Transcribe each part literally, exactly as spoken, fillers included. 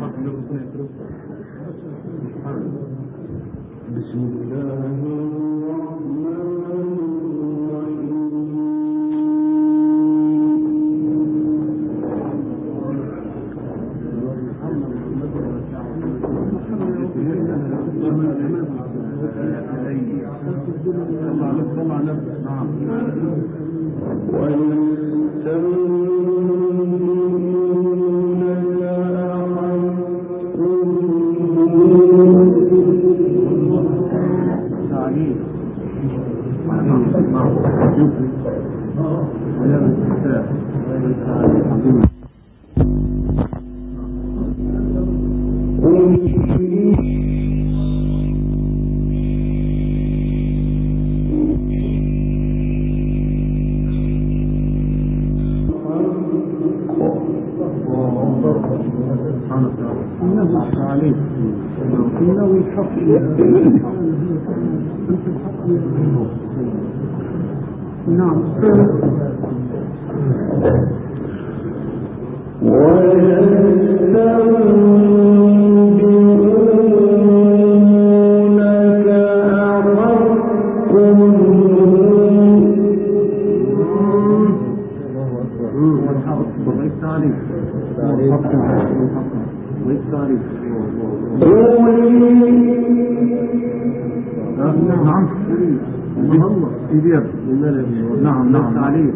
بسم الله الرحمن نعم نعم نعم عليه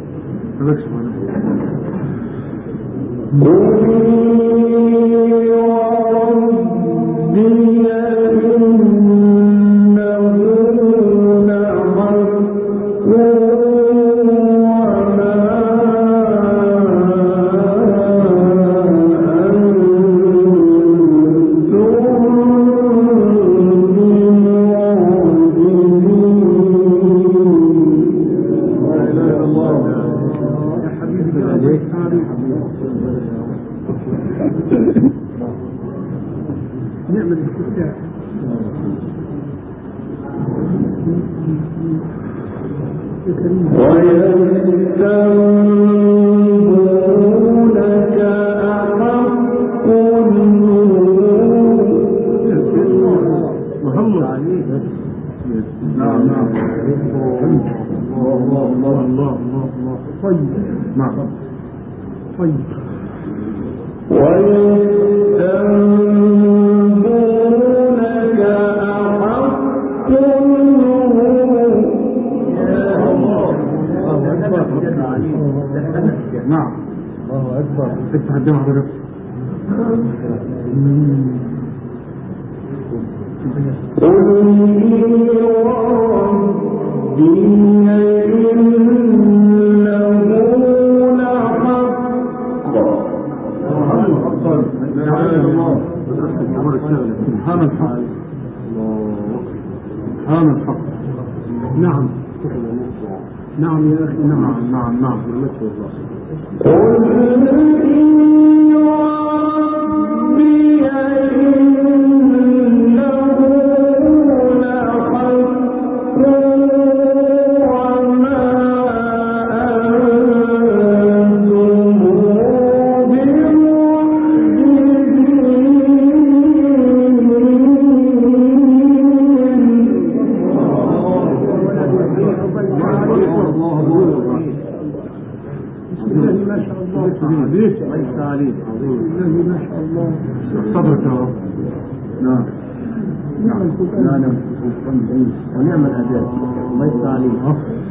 ونعم الأداء الله يفتح عليه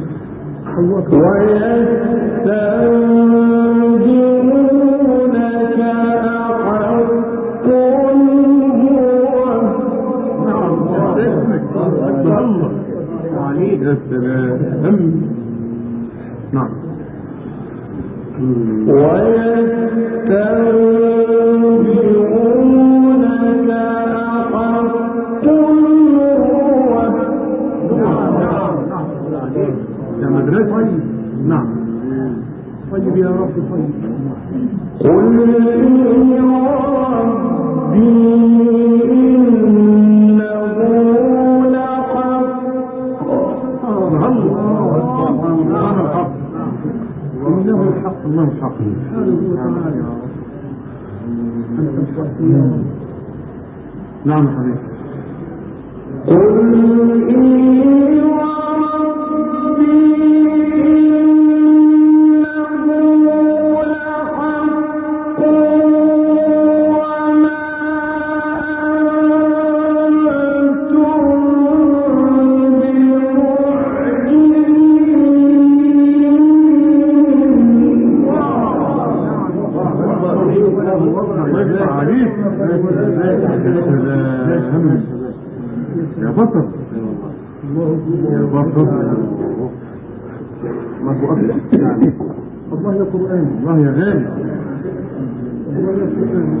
ويستنبئونك أحق هو عليك السلام نعم ويستنبئونك أحق مدرسة نعم طيب يا رب طيب قل إني ربي إنه لحق الله الحق إنه الحق الله الحق نعم حبيبي. قل إني يا بطل يا بطل الله يا قرآن الله يا غالي الله يا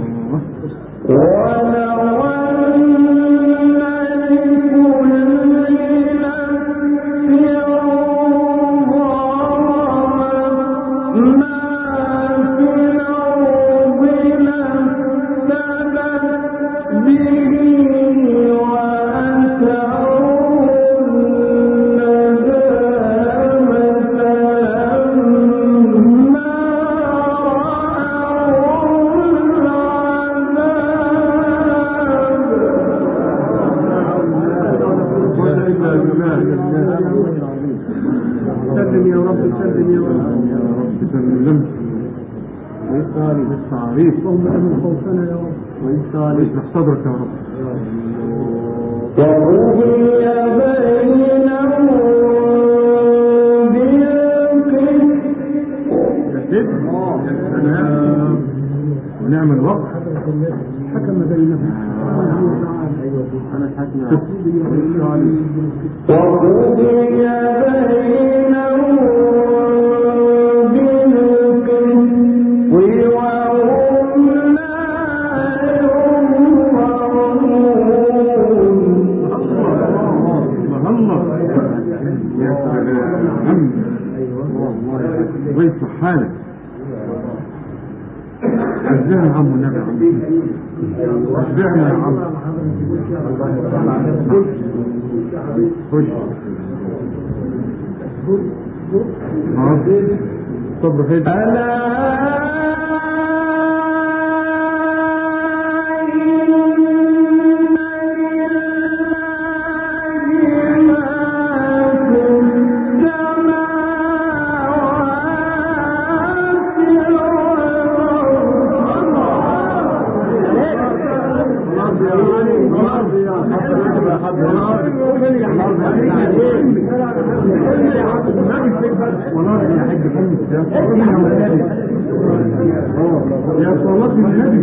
سلم يا رب سلم يا رب يا رب سلم ويستعلي بالتعريف اللهم امن خوفنا يا رب ويستعلي اشرح صدرك يا رب وقضي بينهم بالقسط يا سلام ونعم الوقت حكم بينهم أنا حكم وقضي ويصلح حالك اشبعنا يا عم النبي اشبعنا يا عم خش صبر خير والله يا حاج محمد يا صلاة النبي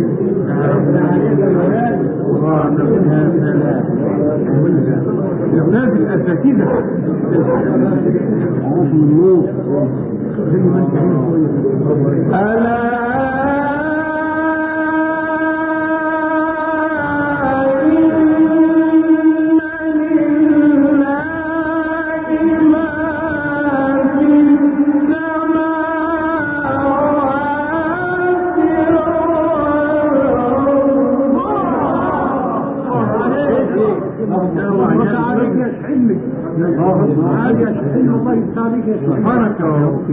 يا ولاد الأساتذة عروف من نور ألا سبحانك يا رب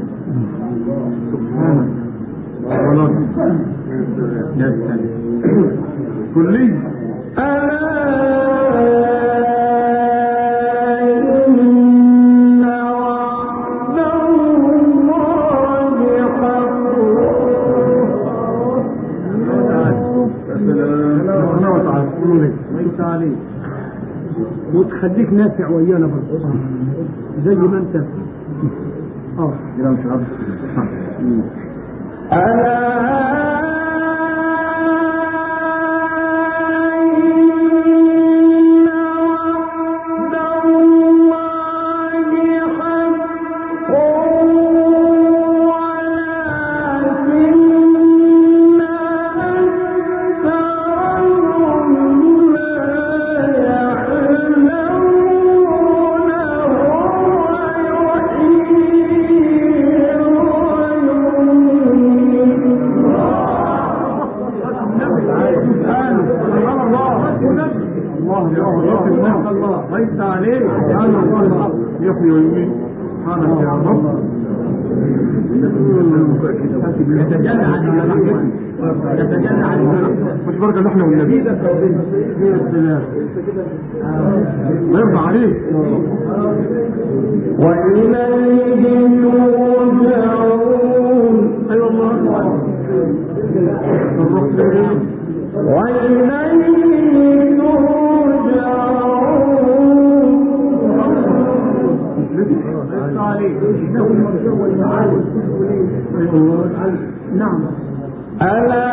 سبحانك والله يا سلام كلي وتخليك نافع ويانا برضه زي ما انت اه كده مش عارف ليس عليه سبحان الله يحيي ويميت سبحانك يا رب يتجلى عن رحمته مش بركة اللي احنا والنبي يا سلام ما يرضى عليك. وإليه ترجعون. ايوه الله وإليه ترجعون. نعم. ألا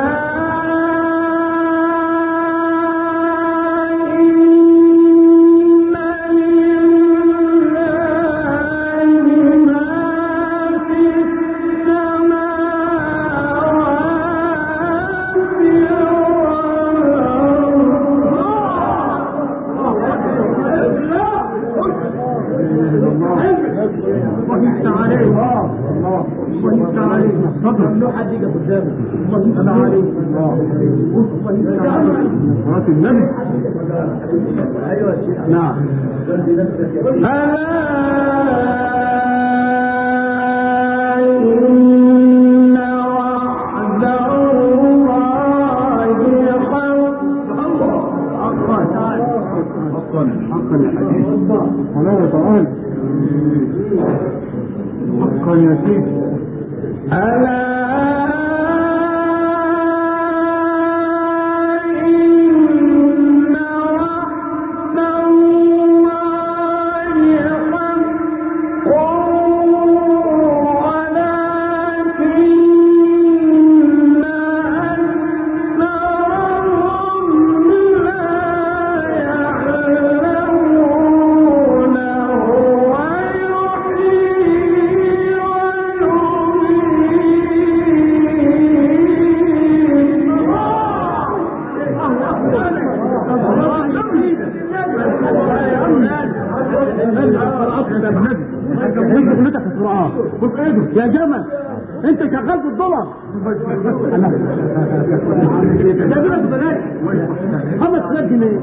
صلاة النبي. نعم. إن وعد الله حق. حقا حقا الحديث حلاوة تعالى حقا يا سيدي. ألا يا جمل انت شغال في الدولار ده بلا ببلاش خمس آلاف جنيه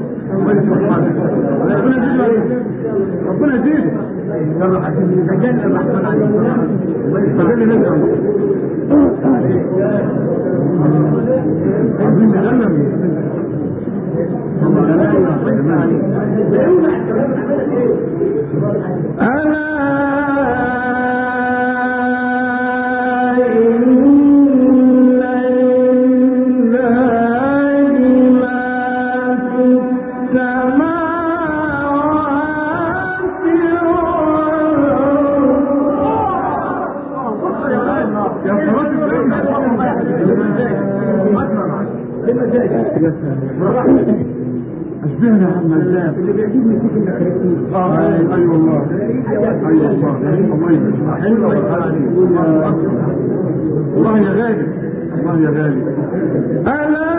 ربنا يزيدك تجنن الرحمن عليك تجنن اشبهنا يا عم الزاب اللي بيعجبني فيك انك خريجتني. اه اي والله اي والله الله يسلمك حلوه والله يا غالي الله يا غالي. ألا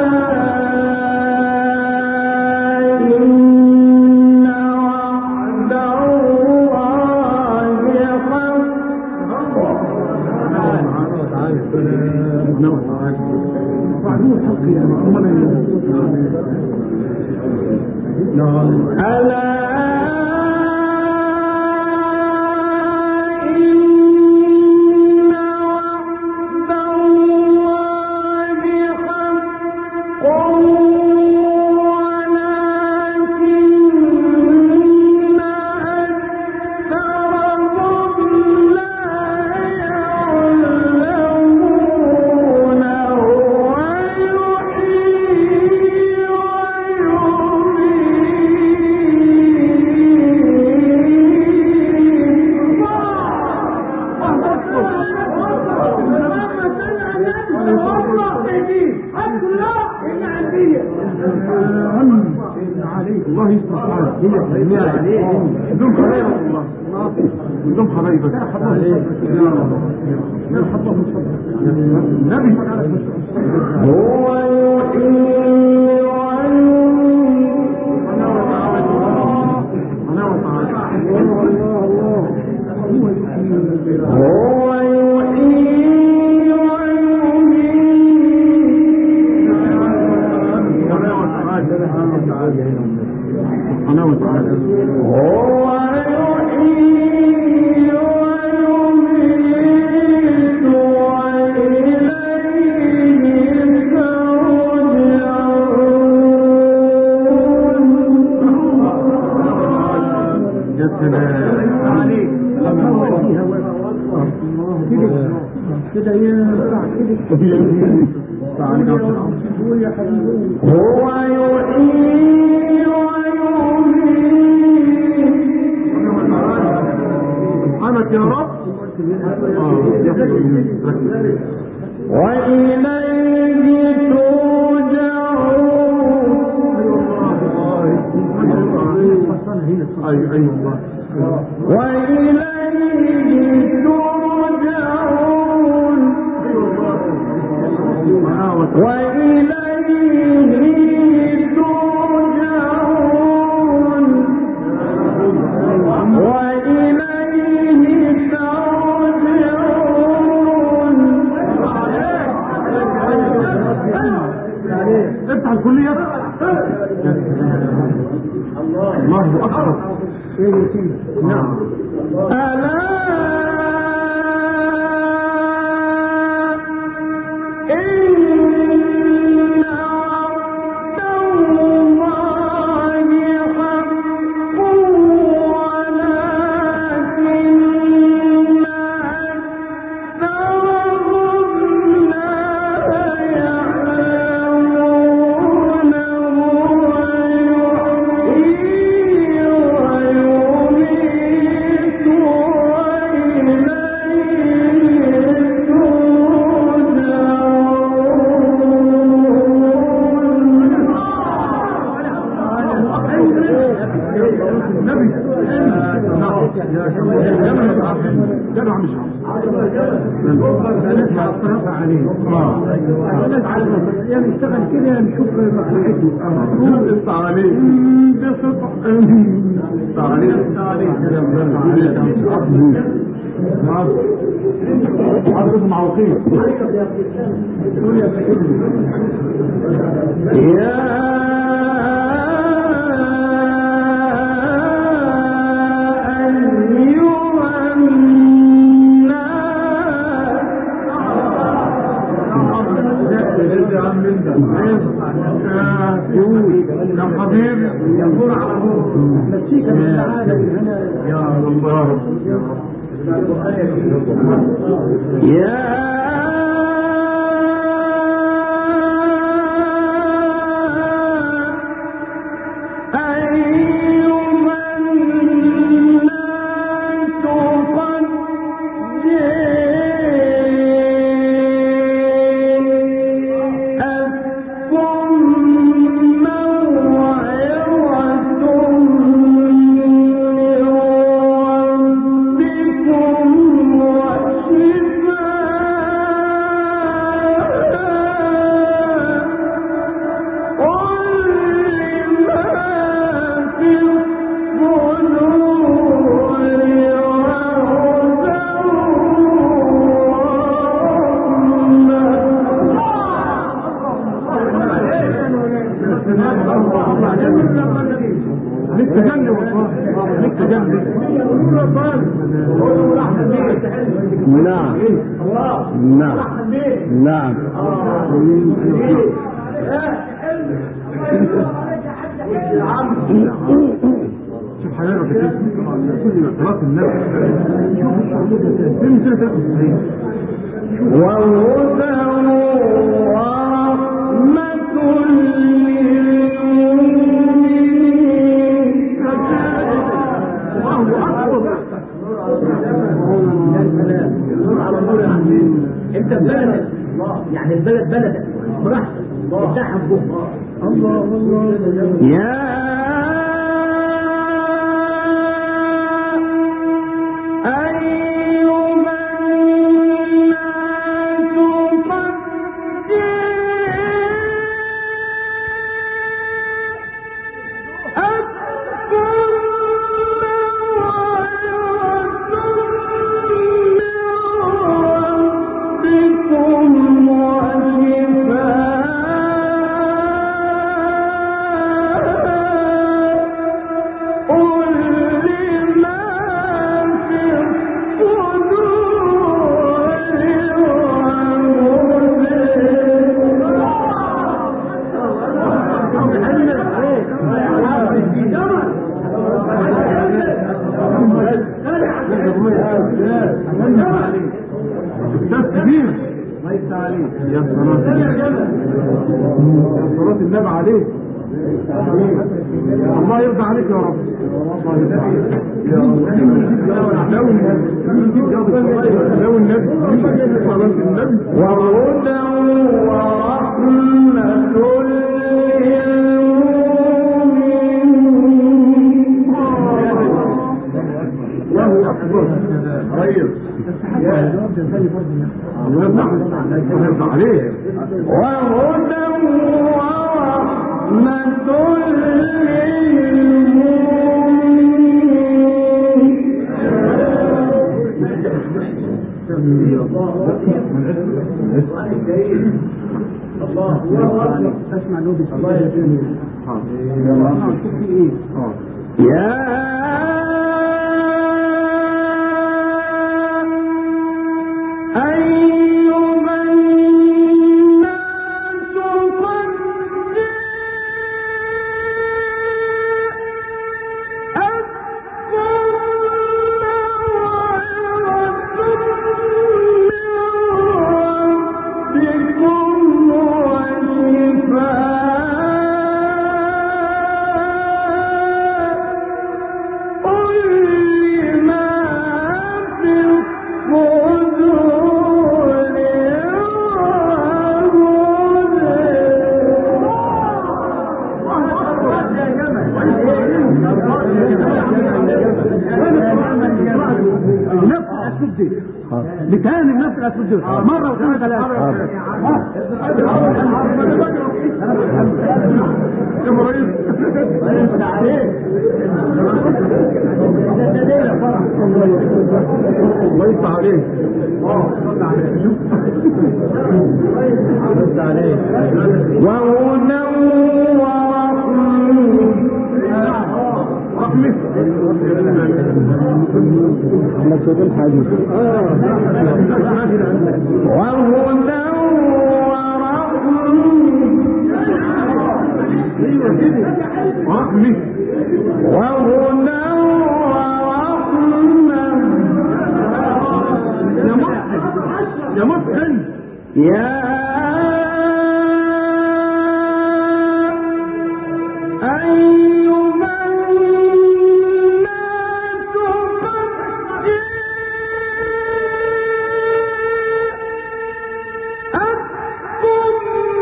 الله يسمع حالك هي عليه بدون خبايا والله بدون خبايا بس النبي هو يحيي ويميت. انا وتعالى هو يحيي ويميت. انا وتعالى انا وتعالى هو يحيي ويميت وإليه هو يحيي ويميت سبحانك يا رب. وإليه ترجعون. أيوة أيوة الله. وإليه ترجعون. وإليه ترجعون. وإليه ترجعون. افتح الكلية. الله أكبر. نعم. ألا يشتغل كده نشوف مصلحته. انت عليه انت عليه حضرتك معوقين. يا يا حبيبي ينظر على نور مسيك من العالم هنا يا الله يا نعم نعم نعم شوف حضرتك كل خلاص النبي وهدى ورحمة للمؤمنين. انت بلدك يعني البلد بلدك براحتك بتاعها بكره. الله الله يا يا صلاة يا صلاة النبي عليك الله يرضى عليك يا رب. لو النبي صلاة النبي وهدى ورحمة الله أكبر ريس الله يرضى عليك. وهدى ورحمة الله اسمع له الله يا بتاني الناس الاسود مره وثلاثه ثلاثه يا ريس الله يفتح عليك وهدى رحمة على صوت الحديث وهدى ورحمة رحمة وهدى ورحمة يا محسن يا أيها الناس قد جاءتكم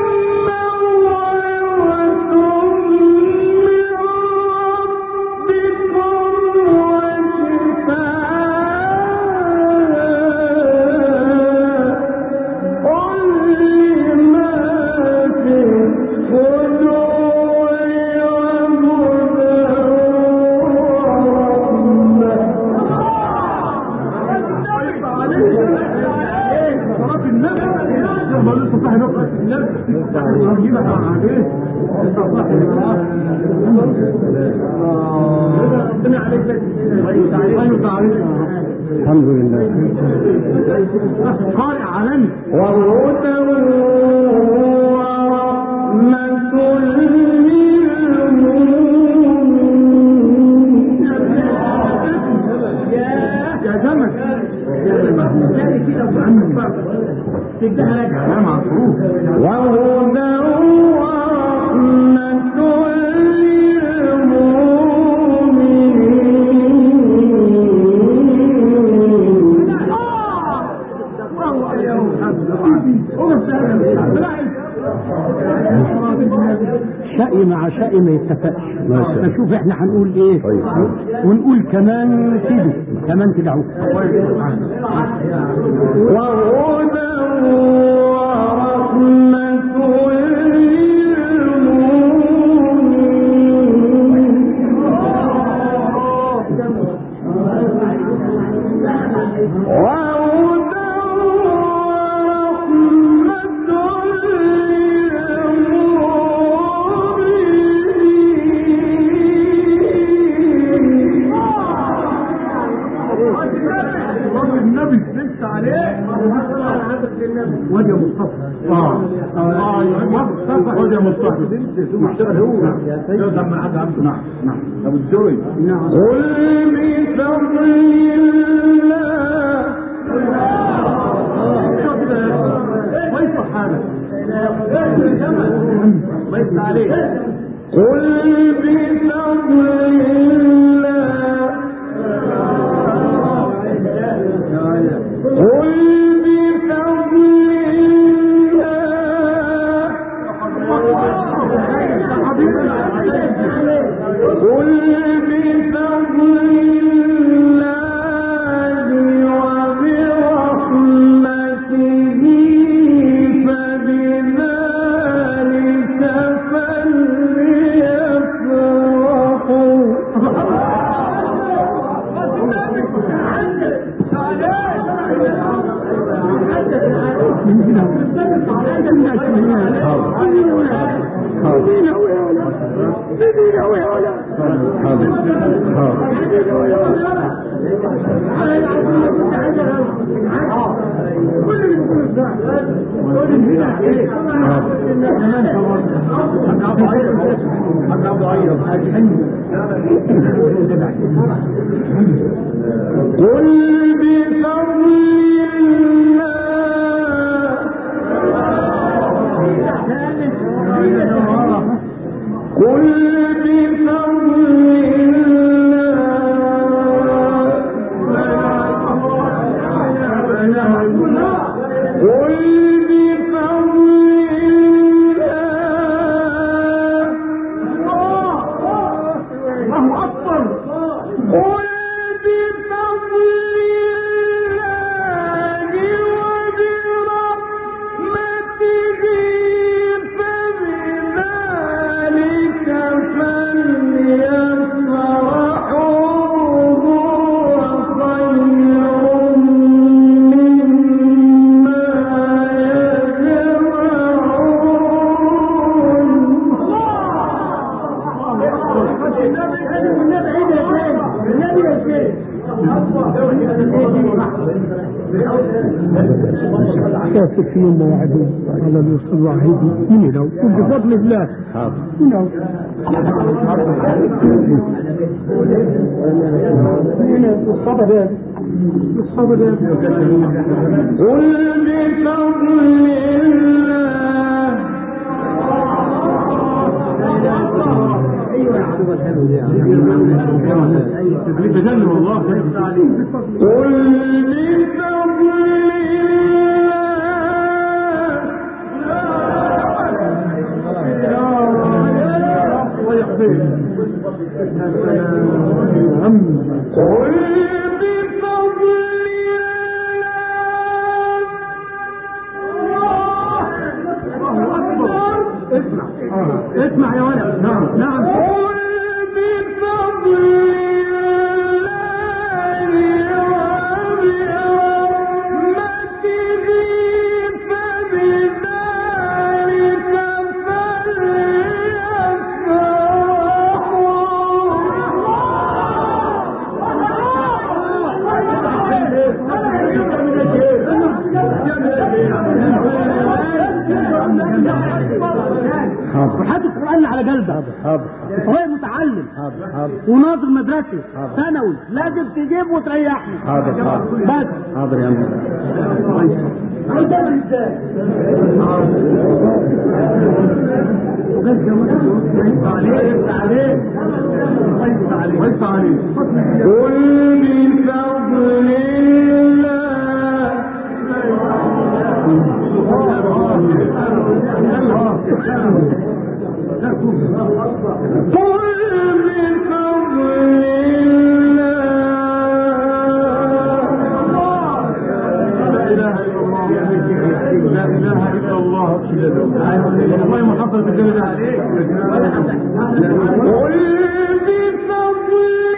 موعظة من ربكم وشفاء لما في الصدور الحمد لله قارئ عالمي وهدى ورحمة للمؤمنين يا جمل كلام عصروف وهدى ورحمة شقي مع شقي ما يتفقش. فشوف احنا هنقول ايه ونقول كمان كده كمان كده اهو وهدى ورحمة النبي لسه عليه وجه مصطفى اه اه مصطفى وجه مصطفى مشتغل هو يقدر مع حد عنده. نعم نعم ابو الجوي نعم قل بفضل الله كويس تعالى الله يفتح عليك. قل بفضل الله قل بفضل قل بفضل الله وبرحمته فبذلك فليفرحوا. قل بفضل الله قل بفضل الله قل بفضل الله أكبر قل بفضل الله وبرحمته فبذلك فليفرحوا هو خير مما كافر في يوم وعدوا على الوصول الوحيد من لو بفضل الله من لو الصبر يا الصبر يا قل بفضل بجنب الله قل بفضل قل بفضل اسمع يا ولد. نعم نعم قل بفضل وحط القرآن على قلبك. حاضر هو متعلم حاضر حاضر وناظر مدرسي حاضر. ثانوي لازم تجيب وتريحني. حاضر حاضر بس حاضر يا عم. قل بفضل لا اله الا الله. والله ما حصلت الجنة عليك. قل بفضل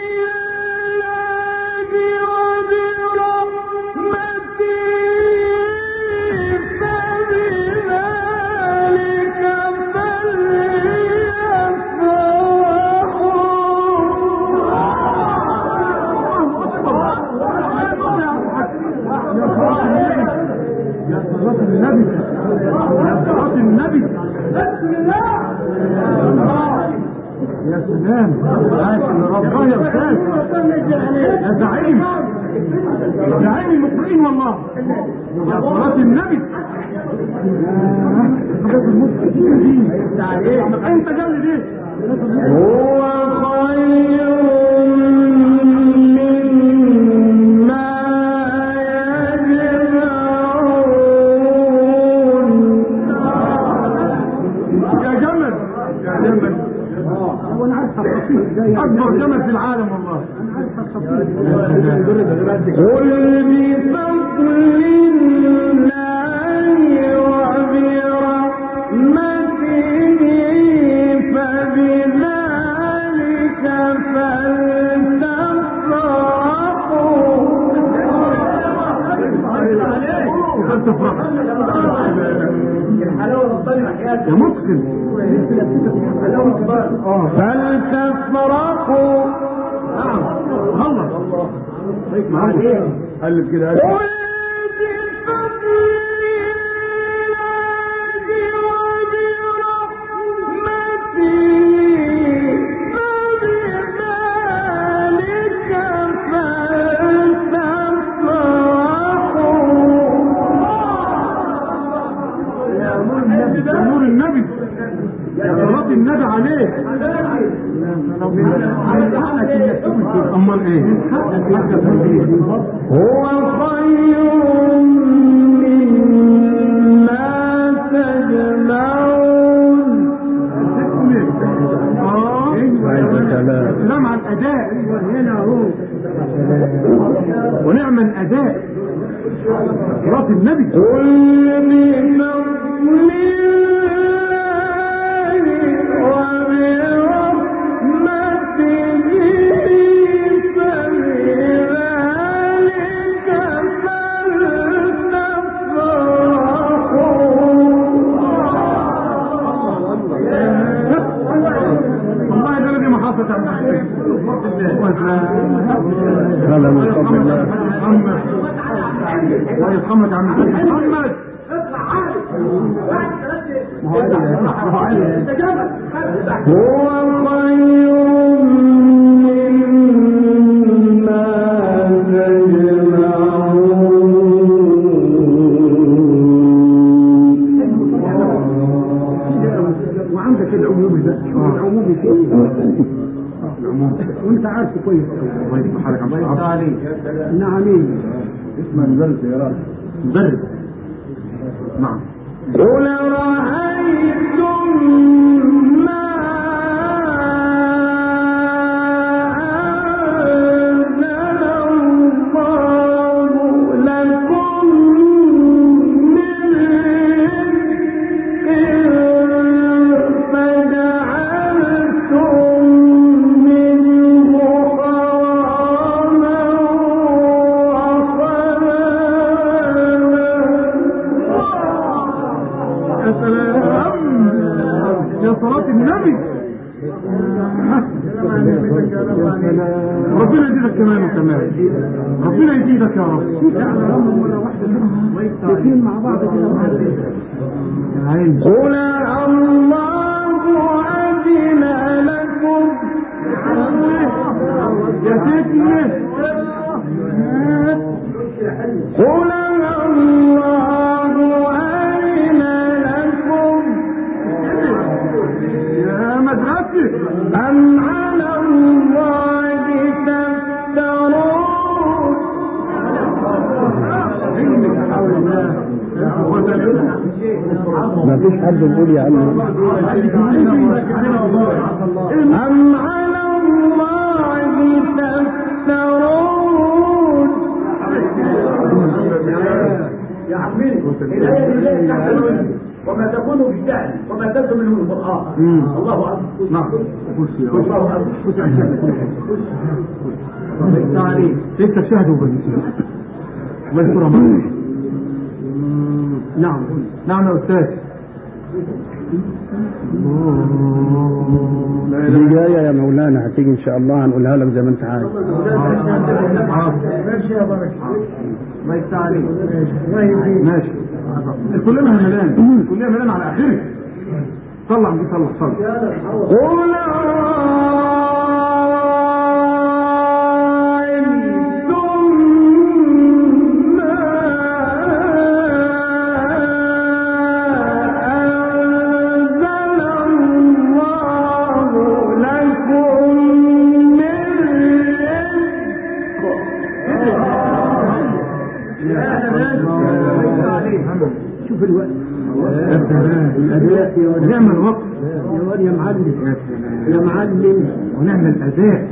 النبي يا صلاة النبي. يا سلام. يا رب يا استاذ يا زعيم. يا عين المقرئين والله يا صلاة النبي. انت جالي دي هو خير مما يجمعون. يا جمل يا جمل اكبر جمل في العالم والله. قل بفضل الله وبرحمته فبذلك فلتفرحوا. يا متقن فلتفرحوا. خلص قلب كده نور النبي يا صلاة النبي عليه. امال ايه؟ هو خير مما تجمعون. اه سلام على الاداء هنا اهو ونعم الاداء صلاة النبي. قل هلا من قبل الله محمد ويرحمك عن محمد. هو خير مما تجمعون. وعندك العمومي ده العمومي فيه وانت عارف كويس. الله يفتح عليك عم عليك. نعمين اسمه مدرس يا راجل مدرس. نعم. قل رأيتم ما أنزل الله لكم من رزق فجعلتم منه حراما وحلالا. يا سلام يا صلاة النبي. ربنا يزيدك كمان وكمان. ربنا يزيدك يا رب. الاثنين مع بعض كده. قل الله أذن لكم. يا سيدنا قل الله أذن لكم يا مدرسة أم على الله تفترون. ما فيش حد يقول يا عم. أم على الله تفترون. يا عمي الآية لله تحت وما تكون بالجهل وما تلزم منه القرآن. الله أكبر. نعم الله أكبر. انت شاهدوا بالنسبة الله يسترها معك. نعم نعم يا أستاذ. دي جاية يا مولانا هتيجي ان شاء الله هنقولها لك زي ما انت عايز. ماشي يا بركة. الله يفتح عليك. ماشي كلنا ملان كلنا ملان على اخره. طلع دي طلع طلع. قل رأيتم الأداء ونعمل وقت يا معلم يا يا معلم ونعمل أداء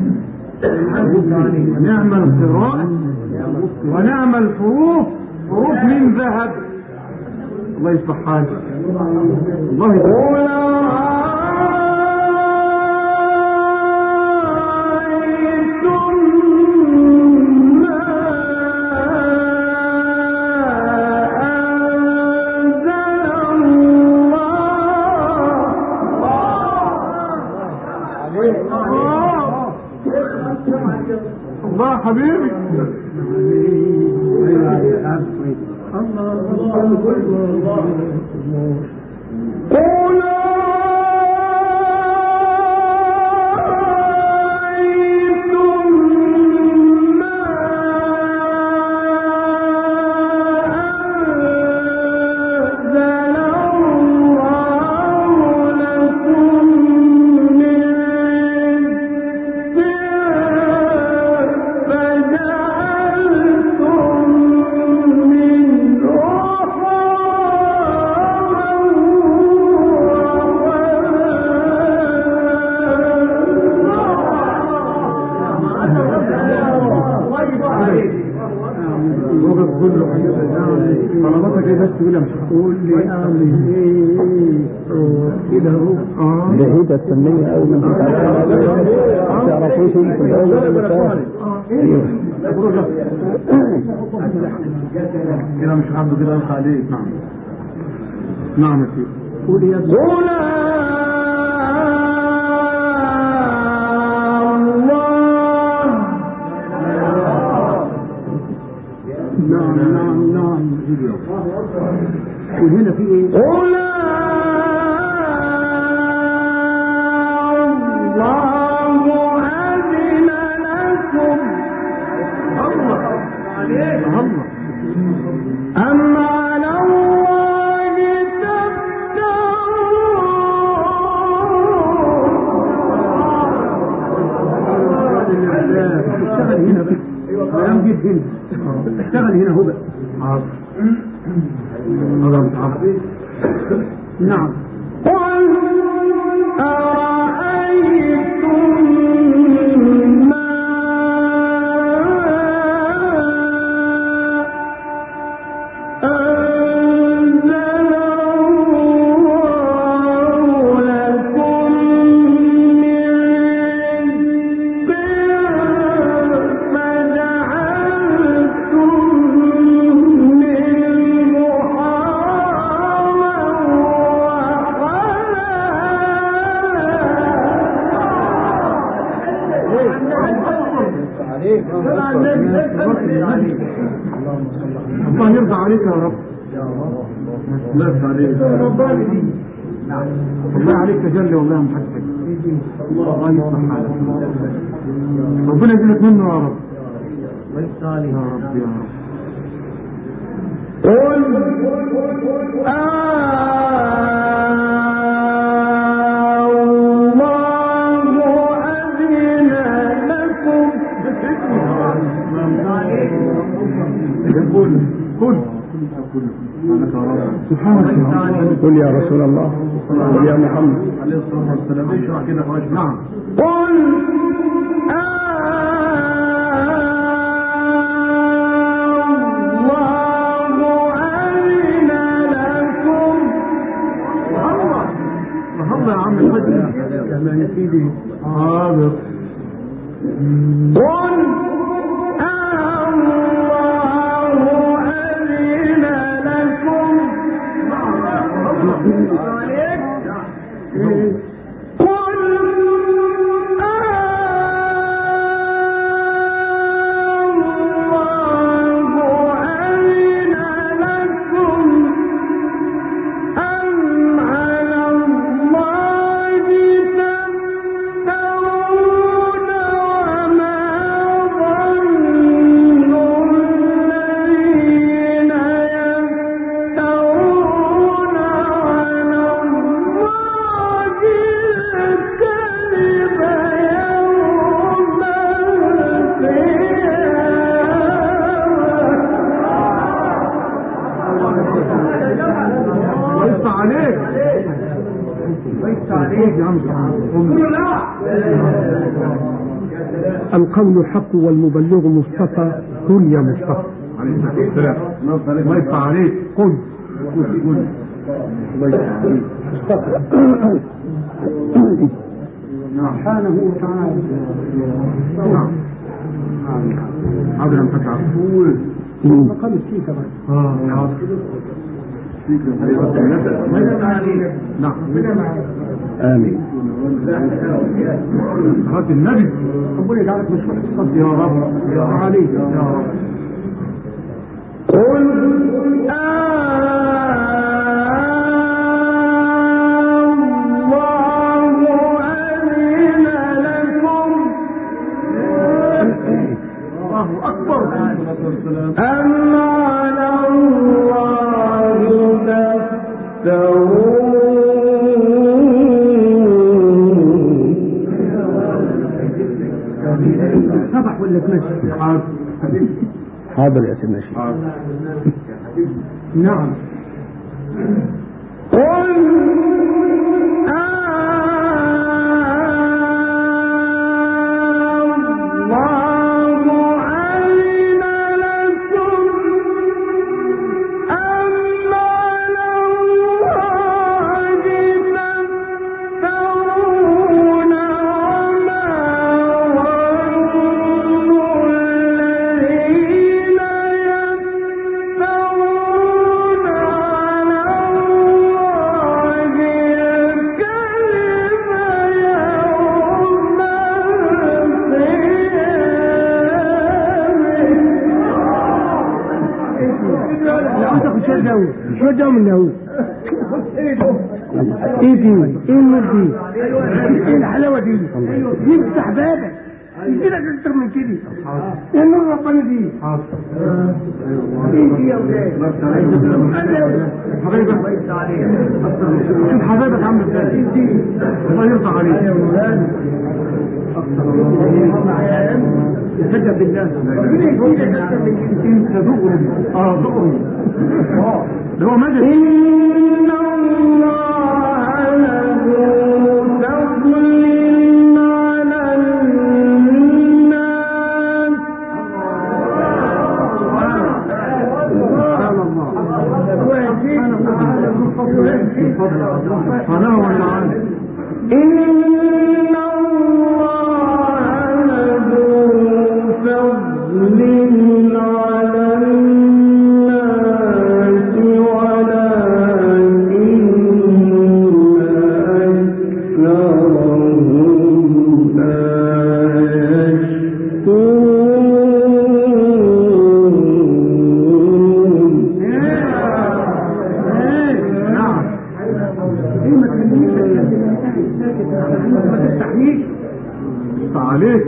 ونعمل قراءة ونعمل حروف حروف من ذهب. الله يصلح حالك. الله يصلح. الله حبيبي. الله الله طلباتك ايه بس تقول مش هقول لي اعمل ايه كده اهو. اه ده هي السنية او من ما تعرفوش انتوا الاول ايوه كده مش عنده كده الخ عليك. نعم نعم يا سيدي. قول يا قول نعم نعم نعم. وهنا في ايه؟ قول الله أذن لكم. الله عليك. الله أم على الله تفترون. اشتغل هنا بس. كلام جد هنا. اشتغل هنا هو بس. حاضر. هذا متعرف. نعم. قل أرأيتم ما أنزل الله لكم من بر فجعلتم منه الله يرضى عليك يا رب. الله يرضى عليك. الله عليك تجلي والله محسن. الله يصلح حالك. ربنا يجزيك منه يا رب. يا رب يا رب. قل قل قل سبحانك قل يا رسول الله قل يا محمد عليه الصلاة والسلام. اشرح كده خلاص. نعم. قل الله أذن لكم. الله الله يا عم الحج كمان يا سيدي. حاضر. قل القول الحق والمبلغ مصطفى. قل يا مصطفى عليه الصلاة والسلام. الله يفتح عليك. قل قل قل الله يفتح عليك. سبحانه وتعالى. نعم حاضر. انت تعرفون مقام السيكة بس. اه حاضر. نعم آمين. صلاة النبي ربنا يجعلك مش صدق يا رب يا عليك يا رب. قل الله أكبر. أم على الله تفترون. صبح ولا تمشي؟ حاضر حاضر يا سيدنا الشيخ. نعم. قل شو جو منه هو؟ ايه دي؟ ايه النور دي؟ ايه الحلاوة دي؟ يفتح بابك يجيلك اكتر من كده. يا نور ربنا دي. ايه دي يا ولاد؟ حبايبك شوف حبايبك عامل ازاي. الله يرضى عليك. يسجد بالله. انت دغري. اه دغري. ده هو مدد. إن الله له فضل على الناس. سبحان الله. سبحانه وتعالى. إن الله له فضل على الناس ولكن أكثرهم لا يشكرون. عليك.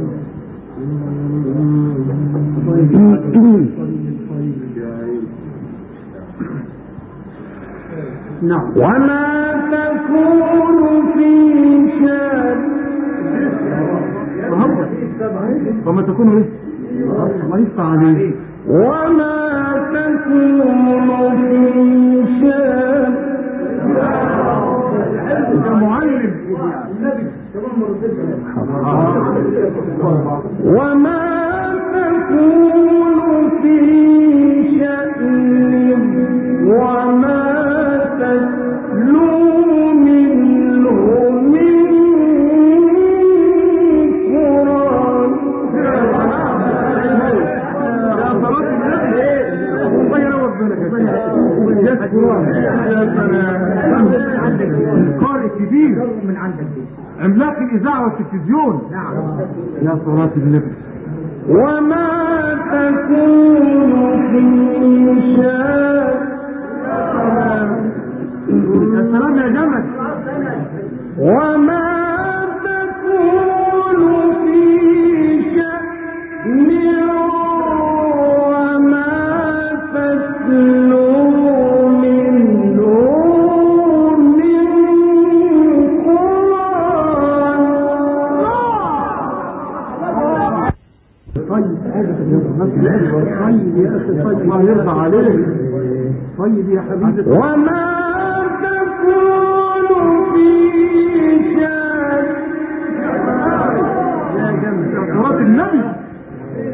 نعم. وما تكون في شأن. وما تكون ايه؟ الله يفتح عليك. وما تكون في شأن. يا معلم. وما تكون في شأن وما تتلو منه من قرآن. يا صلاة النبي الله ينور بالك يا قرآن. يا سلام. قارئ كبير من عندك عملاق الإذاعة والتلفزيون. نعم يا صلاة النبي. وما تكون في شأن. يا سلام يا جمل. وما تكون في شأن وما تتلو منه من قرآن. طيب طيب يا أخي طيب الله يرضى عليك. طيب يا حبيبي. وما تكون في شأن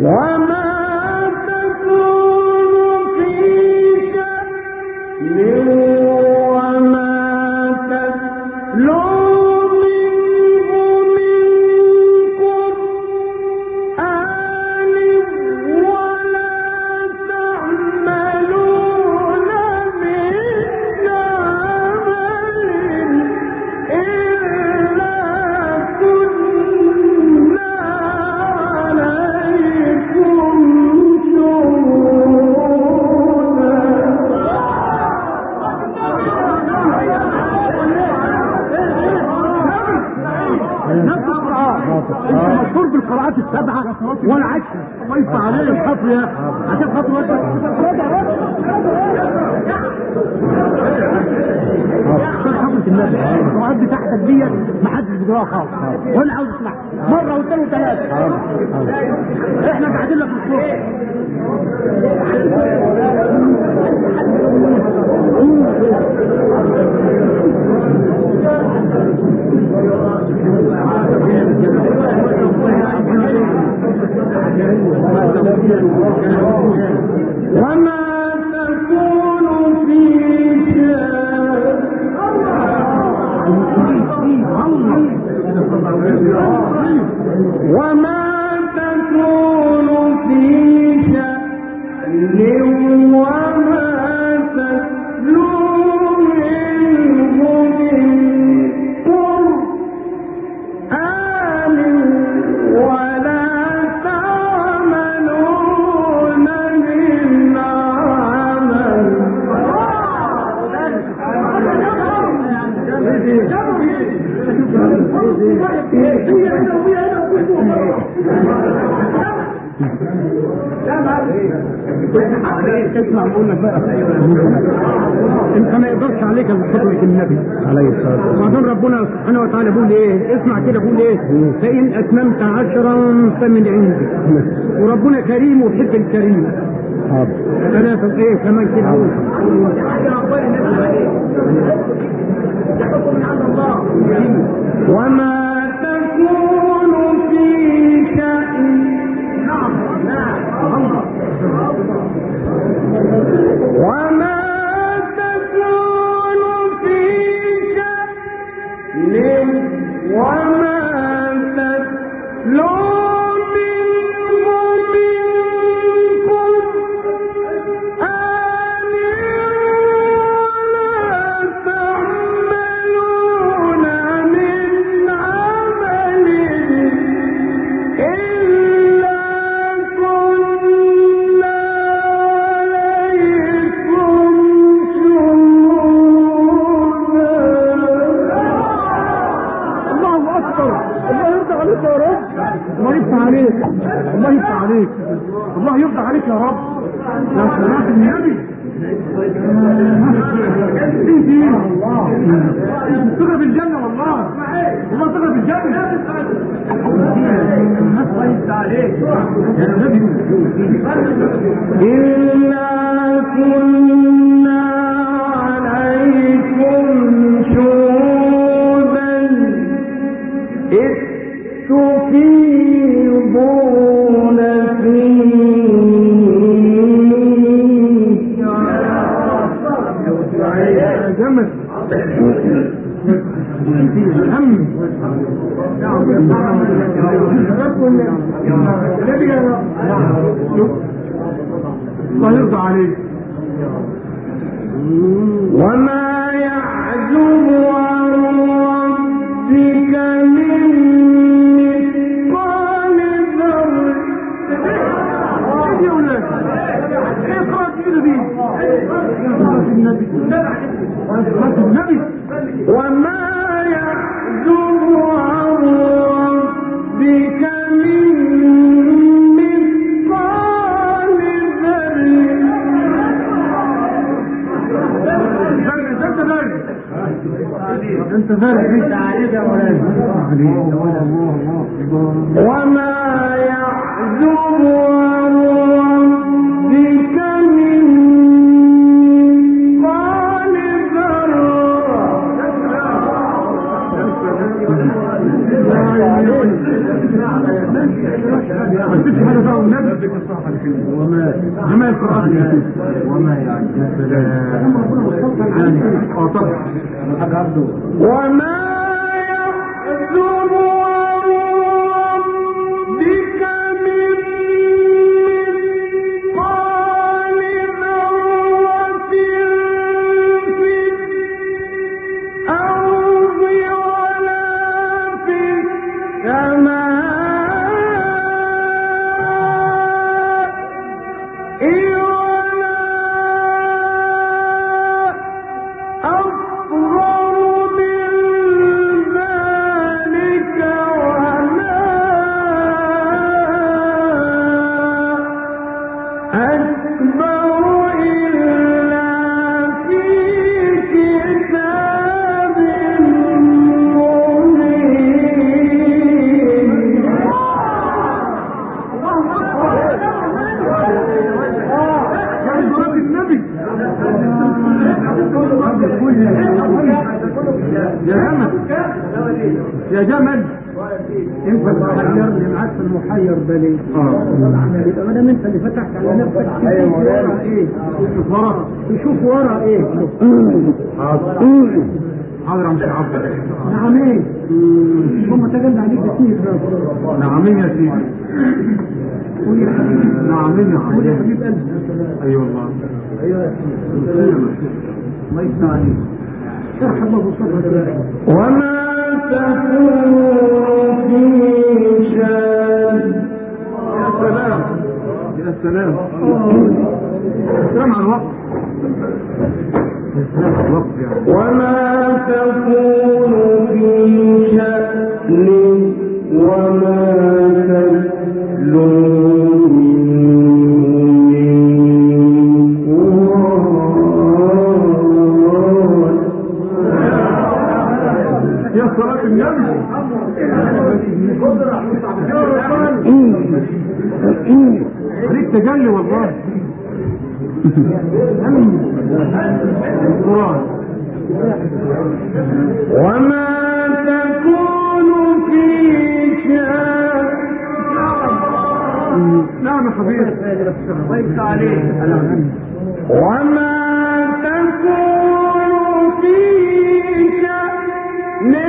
مشهور بالقراءات السبعة والعشر. الله يفتح عليك الخطر يا اخي عشان خاطر وانت خطرة النبي القراءات بتاعتك ديت محدش بيقراها خالص وانا عاوز اسمعها مرة واثنين وثلاثة. احنا قاعدين لك الصبح وما تكون في وما تكون في شأن وما تتلو منه من قرآن ولا تعملون من عمل اسمع بقول لك بقى انت ما يقدرش عليك بفضل النبي عليه الصلاه والسلام. وبعدين ربنا سبحانه وتعالى بيقول ايه؟ اسمع كده بيقول ايه؟ فان اتممت عشرا فمن عندك. وربنا كريم ويحب الكريم. حاضر ثلاثه ايه كمان كده وما تكون في شأن وما تكون في شأن وما تتلو منه من قرآن ولا تعملون من عمل إلا كنا عليكم شهودا. الله اكبر. الله يرضى عليك يا رب. الله يفتح عليك. الله يفتح عليك. الله يرضى عليك يا رب. يا صلاة النبي تغرب الجنة والله. والله تغرب الجنة. الله يفتح عليك يا نبي. إلا كنا عليكم شهودا إذ تفيضون فيه. يا جمل هم الله يرضى عليك. وما يعزب عن ربك من مثقال ذرة. يا اولاد ايه قرأت كده دي النبي النبي. وما يعزب عن ربك من مثقال ذرة. انت ذلك انت ذلك انت عليك يا مولانا. وما يعزب عن ربك من مثقال ذرة ما تسيبش حاجه بقى والنبي وما وما يقرأني وما يعني يعني اه طبعا وما يحزن ربك من مثقال ذرة في الأرض ولا في السماء يا جمل انت محيرني معاك في المحير ده ليه؟ اه يبقى ما دام انت اللي فتحت على نفسك تشوف ورا ايه؟ تشوف ورا تشوف ورا ايه؟ حاضر حاضر مش عبد نعم ايه؟ هم تجلى عليك كتير نعمين يا سيدي قول يا حبيبي نعمين يا حبيبي قول يا حبيب قلبي اي والله ايوه يا سيدي الله يفتح عليك شرح الله صدرك وما تكون في شان يا سلام يا سلام السلام على الوقت السلام على الوقت يعني وما تكون في شأن وما تتلو صلاة النبي عليك تجلي والله القرآن وما تكون في شأن نعم يا حبيبي بيت عليك وما تكون في شأن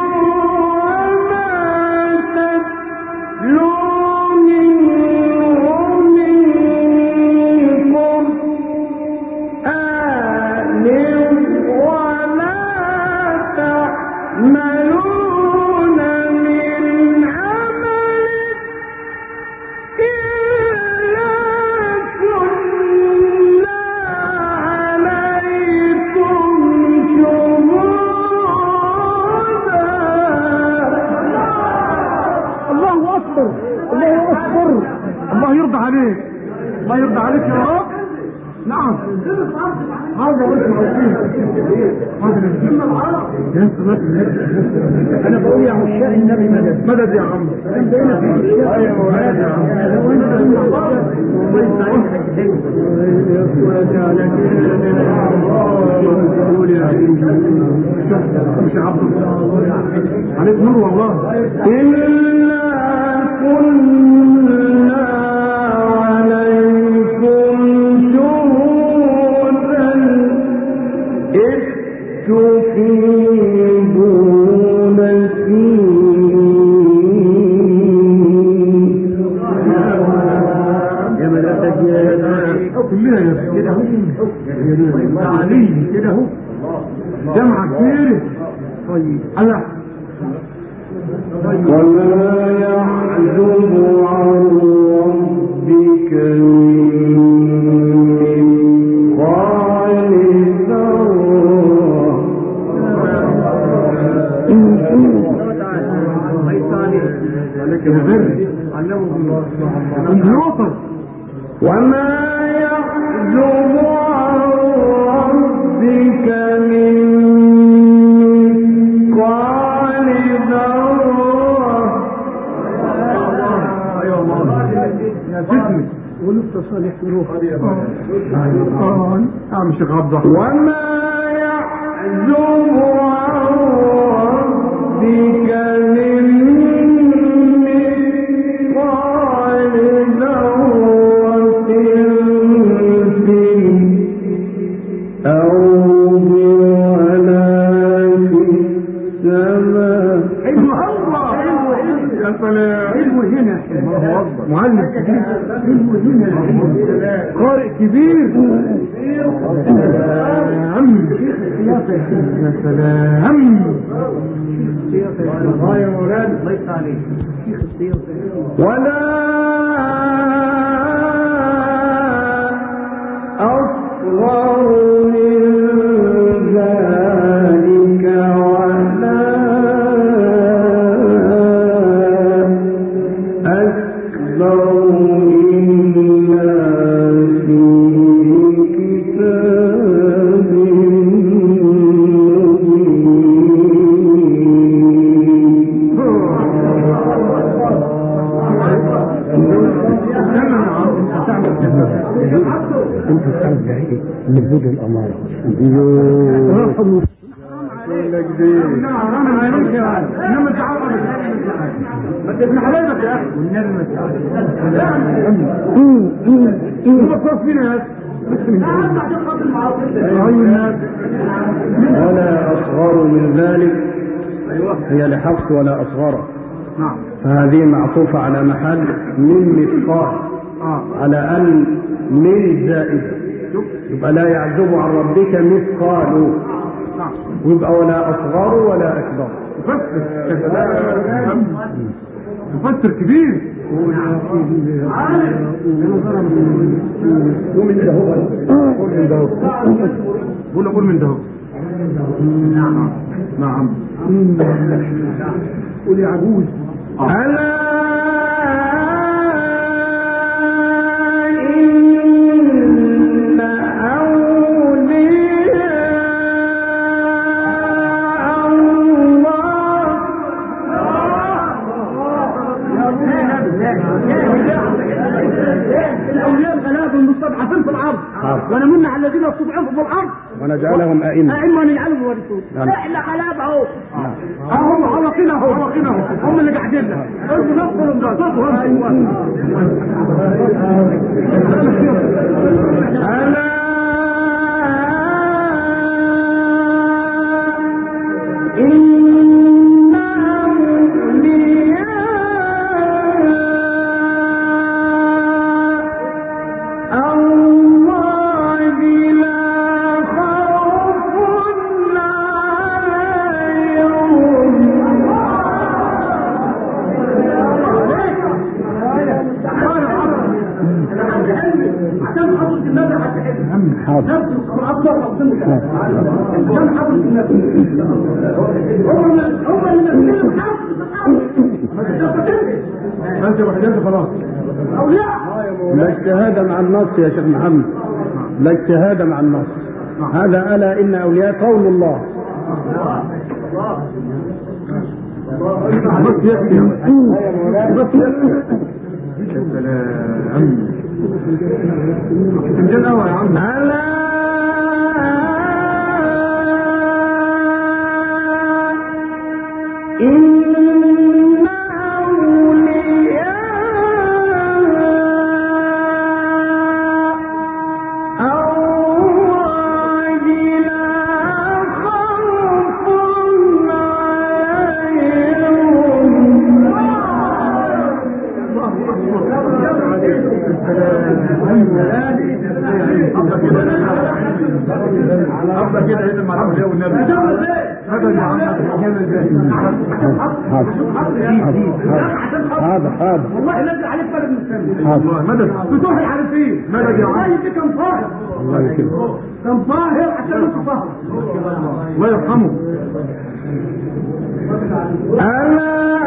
الله يرضى عليك الله يرضى عليك يا رب نعم هذا انا بقول يا عشاق النبي مدد مدد يا عم مدد يا عم مش عبد عليك نور والله إلا كنا عليكم شهودا إذ تفيضون فيه يا ملاتك يا كلنا كده اهو تعليم كده اهو جمعة كبيرة طيب الله وما يعزب عن ربك من مثقال ذرة وما يعزب عن ربك من مثقال ذرة يا فتنة ولسه صالح روح اه اه مش غضة وما يعزب عن ربك من مثقال يا سلام. علمه هنا. الله اكبر. معلم كبير. علمه هنا. قارئ كبير. سلام. يا سلام. الله يا مولانا الله يفتح عليك. ولا أصغر من ذلك ولا أكبر إلا في كتاب انت تعرف بعيد من بدء الاماره. حرام عليك يا عم. انما انت عارف ما تبني حبايبك يا اخي. والنبي ما تعرف فينا يا اخي. ولا أصغر من ذلك هي لحفص ولا أصغر. نعم. فهذه معطوفة على محل من مثقال اه على أن من زائدة، يبقى لا يعزب عن ربك مثقال، نعم. ويبقى ولا أصغر ولا أكبر. مفسر مفسر كبير. ومن ده هو قول من ده قول قول من ده. نعم نعم. قول يا عجوز. ألا المستضعفين في الارض ونمن على الذين استضعفوا في الارض ونجعلهم أئمة ائمه ونجعلهم ورثون. لا الا غلابه اهو. هم حلقين اهو حلقين اهو هم اللي قاعدين لنا. انتوا نصرهم ده صوتهم. ألا إن لا اجتهاد مع النص يا شيخ محمد، لا اجتهاد مع النص. هذا ألا إن أولياء قول الله. بس يكفي بس يكفي. سلام يا عم. إن أولياء الله لا خوف عليهم. أفضل كده هنا مع الأولياء والنبي. هذا يا عم هذا هذا والله نزل عليك مدد مستمر. والله مدد فتوح العارفين. مدد يا عم. والله دي كان طاهر. الله يكرمك. كان طاهر عشان انت طاهر. الله يرحمه. ألا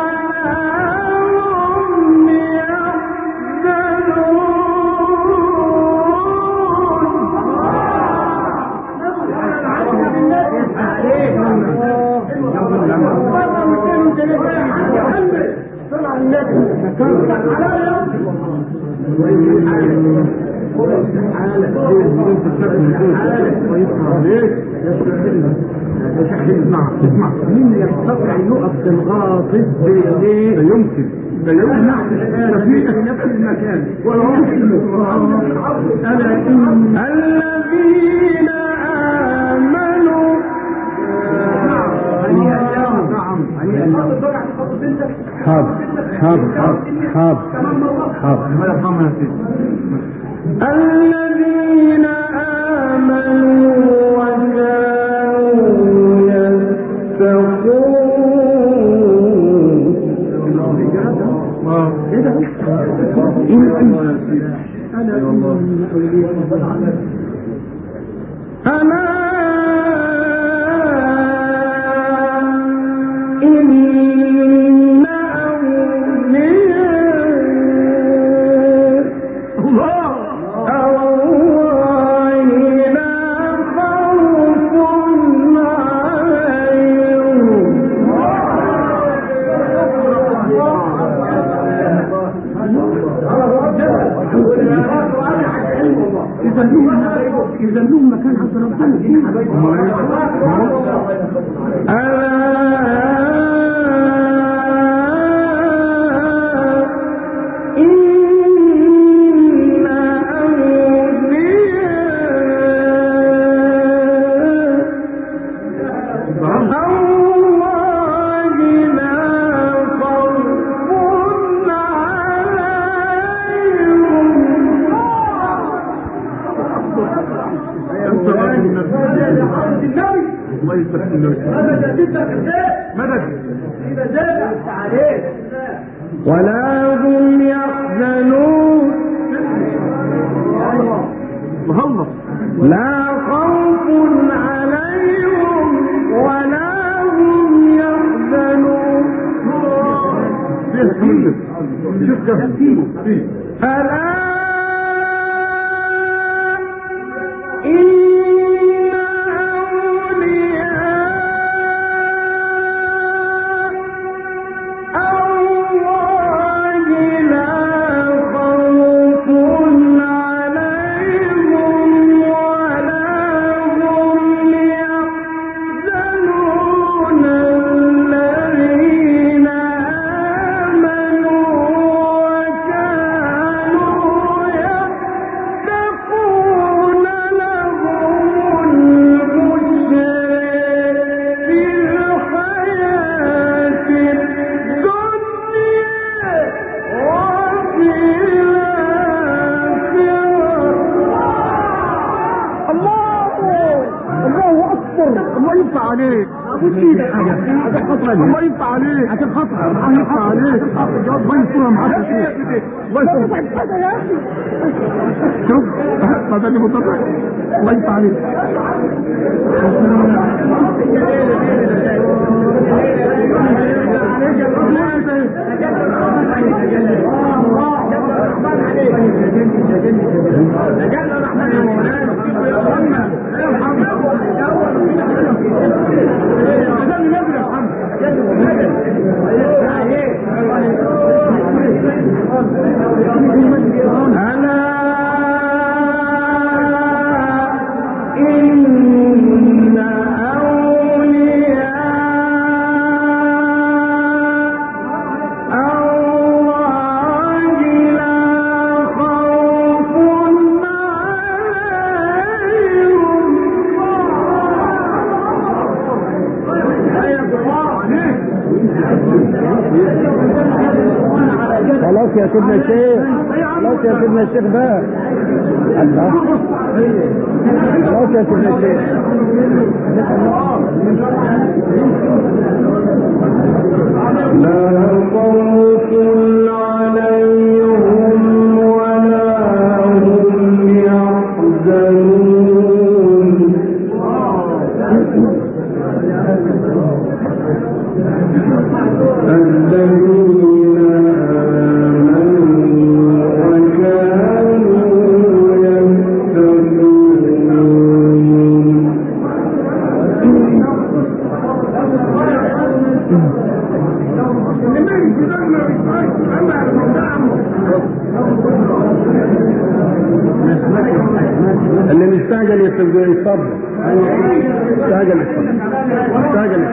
Oh اسمع اسمع مين يستطيع يقف بالغاصب بايه؟ لا يمكن لا يمكن نحن في نفس المكان ولا يمكن. ألا إن الذين آمنوا حاضر حاضر حاضر حاضر حاضر الذين آمنوا وكانوا يتقون. أنا إذا لهم مكان عند ربنا. ولا هم يحزنون. لا خوف عليهم ولا هم يحزنون. ألا الله ينفع عليك عشان خاطر الله ينفع عليك الله ينصرها معاك الله ينفع يا اخي. شوف ما ده مطلع الله ينفع عليك. خلاص يا سيدنا الشيخ خلاص يا سيدنا الشيخ بقى خلاص يا سيدنا الشيخ. لا خوف عليهم ولا هم يحزنون. الذين استعجل يستعجل يصبر استعجل يصبر استعجل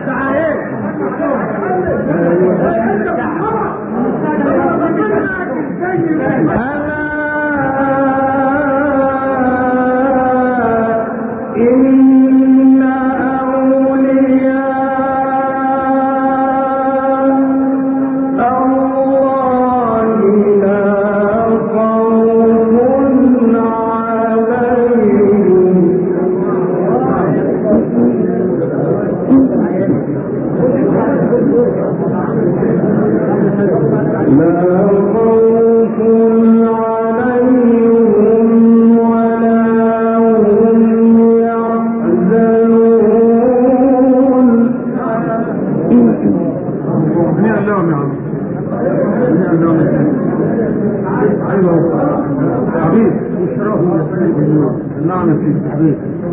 إن أولياء الله لا خوف عليهم لا خوف عليهم ولا هم يحزنون. هنيئا لهم يا عم، هنيئا لهم. ايوه حبيب نعم فيك حبيب.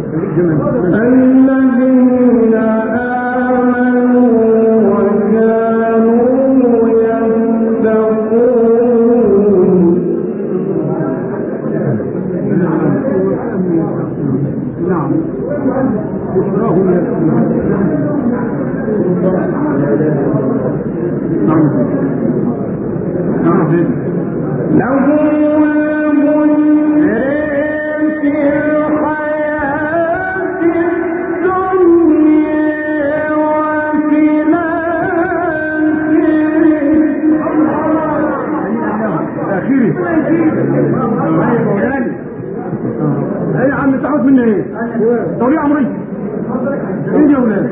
الذين آمنوا وكانوا يتقون. نعم بشراهم يكفون. نعم نعم فيك. لهم الملك في الحياة الدنيا وفي الآخرة. ايه يا عم تعود مني ايه؟ دوري عمري ايه يا ولاد؟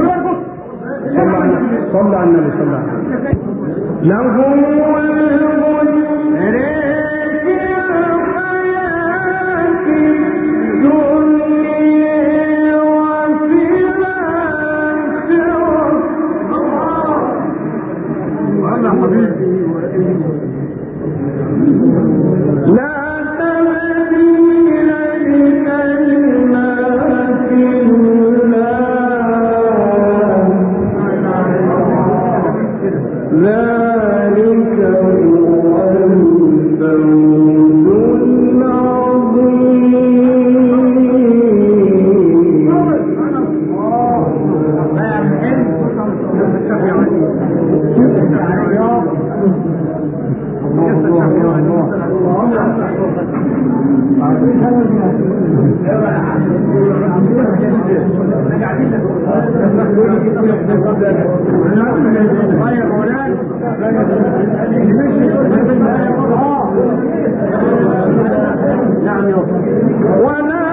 صلى على النبي صلى الله عليه وسلم. لهم الملك في الحياة الدنيا وفي الآخرة. الله حبيبي لا تبديل لكلمات الله ذلك هو الفوز ولا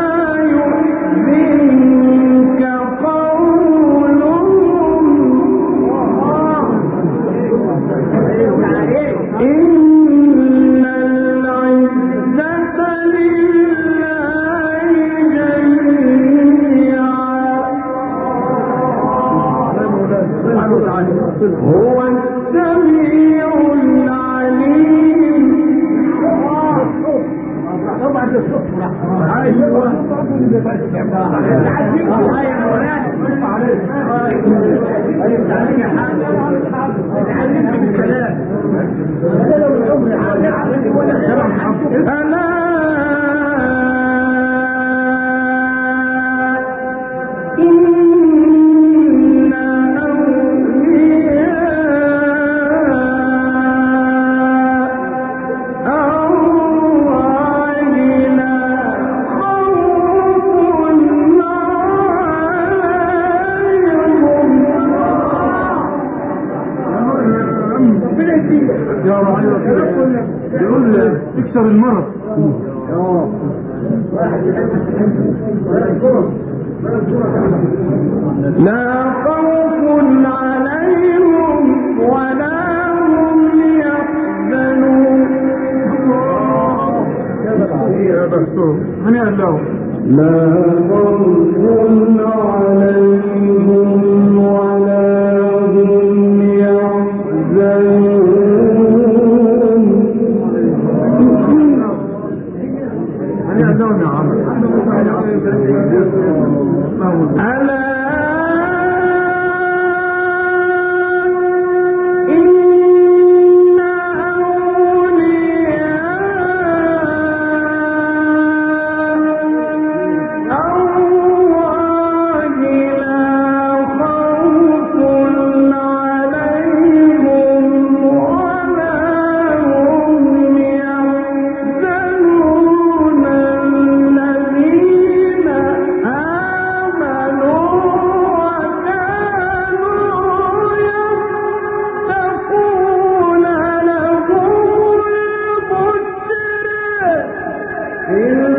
يحزنك قولهم إن العزة لله جميعا هو السميع العليم. ألا إن أولياء الله لا خوف عليهم. يا رعي يقول اكسر المرض. لا خوف عليهم ولا هم يحزنون. يا بختهم هنيئا لهم. لا خوف عليهم ولا هم يحزنون. هنيئا لهم يا عم. ألا إن أولياء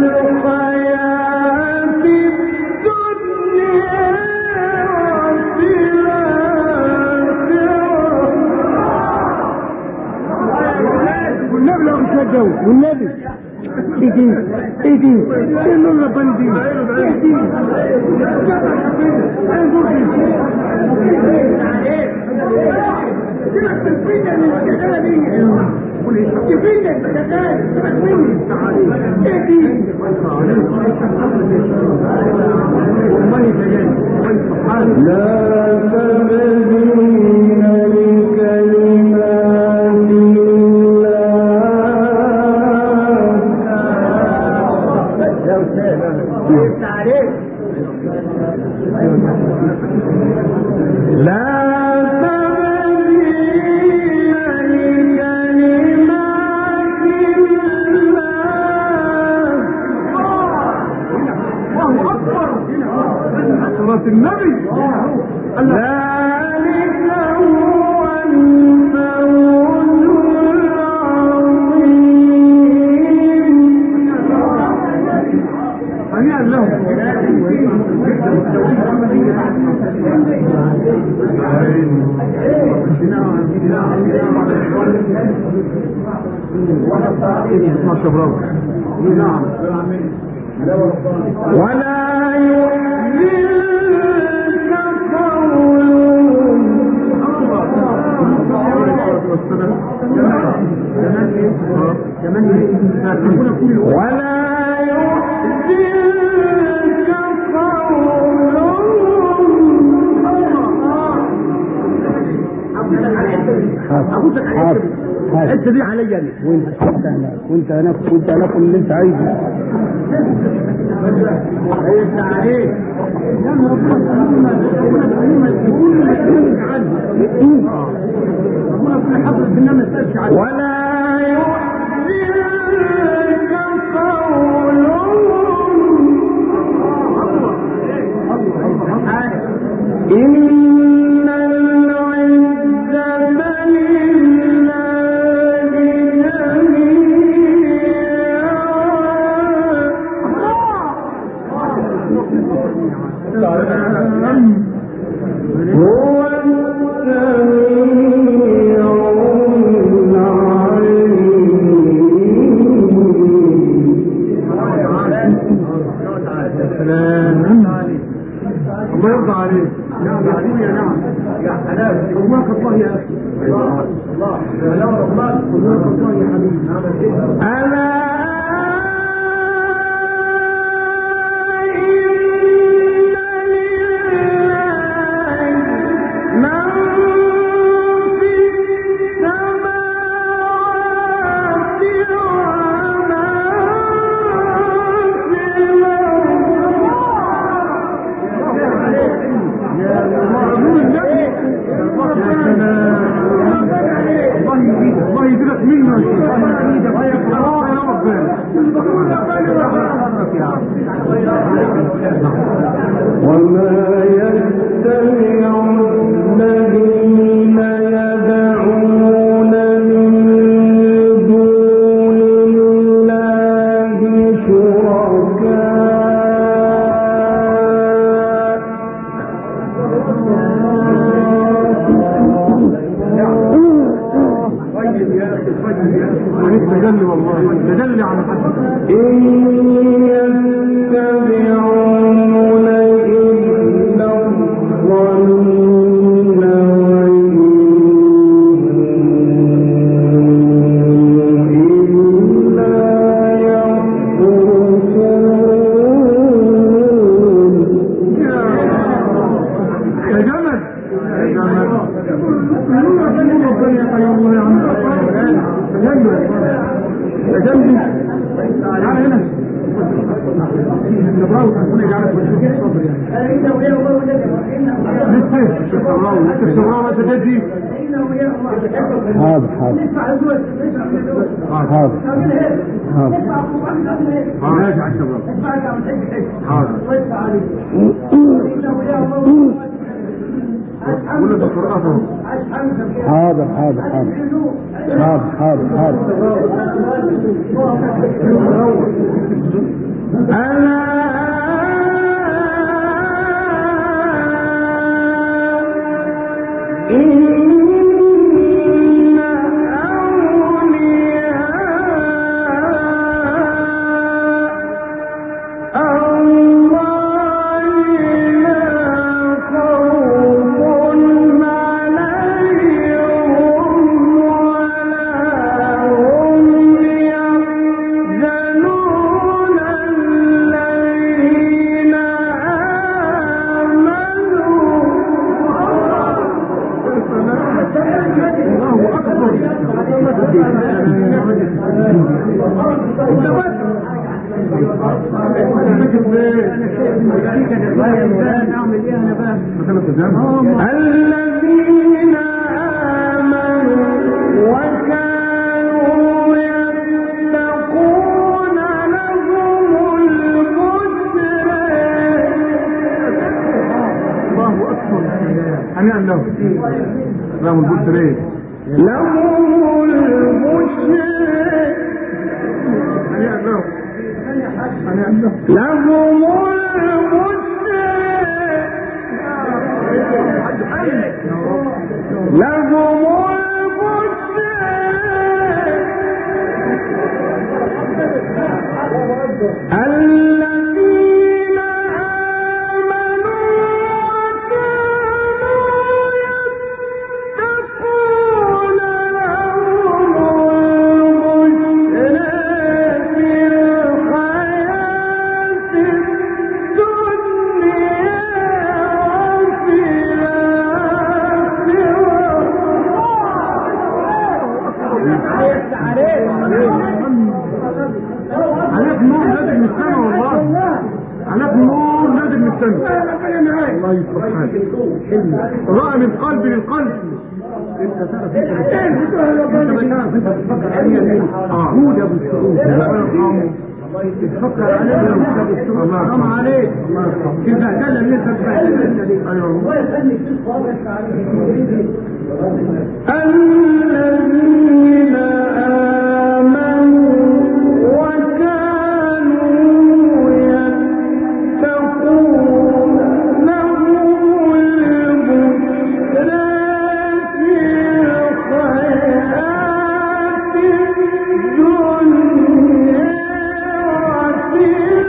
والنبي ايدي ايدي انه البندي ايدي لا تبدين النبي ذلك هو الفوز العظيم. هنيئا لهم. نعم ولا يحزنك قولهم ولا يحزنك قولهم. الحته دي عليا انا وانت انت هناك وانت هناك وانت هناك اللي انت عايزه. انت عليك ولا يحزنك قولهم إن وما يستمع الذين يدعون من دون الله شركاء تجلي والله تجلي على حد إن يتبعون إلا الظن وإن إلا يخرصون. يا جمل يا جمل تجلي تعال هنا نبراو هنا جعلك بالشكل صبر يعني لسه الشراوة لسه الشراوة تجدي حاضر حاضر حاضر حاضر ماشي على الشراوة حاضر ولا تقرأه حاضر حاضر حاضر حاضر حاضر حاضر الذين آمنوا وكانوا يتقون لهم البشرى. الله أكبر. هنيئا لهم لهم البشرى لهم البشرى هنيئا لهم هنيئا لهم لهم البشرى لهم البشرى الذين آمنوا وكانوا يتقون لهم البشرى في الحياة الدنيا وفي عليك نور نازل من السماء والله عليك نور نازل من السماء الله يصلح حالك رأى من قلب للقلب انت تعرف انت بتعرف انت بتفكر عليا ليه عود ابو الشعوب تفكر عليا ابو الشعوب حرام عليك البهدله اللي انت بتبهدلها دي ايوه الله يخليك تصبر عليك الذين آمنوا وكانوا يتقون لهم البشرى في الحياة الدنيا وفي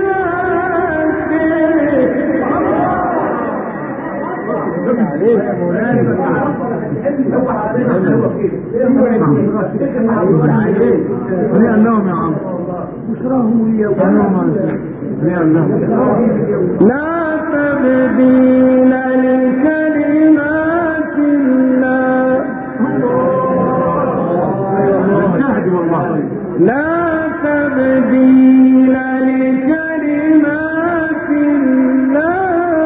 هنيئا لهم يا عم بشراهم وياهم هنيئا لهم لا تبديل لكلمات الله الشاهد والله لا تبديل لكلمات الله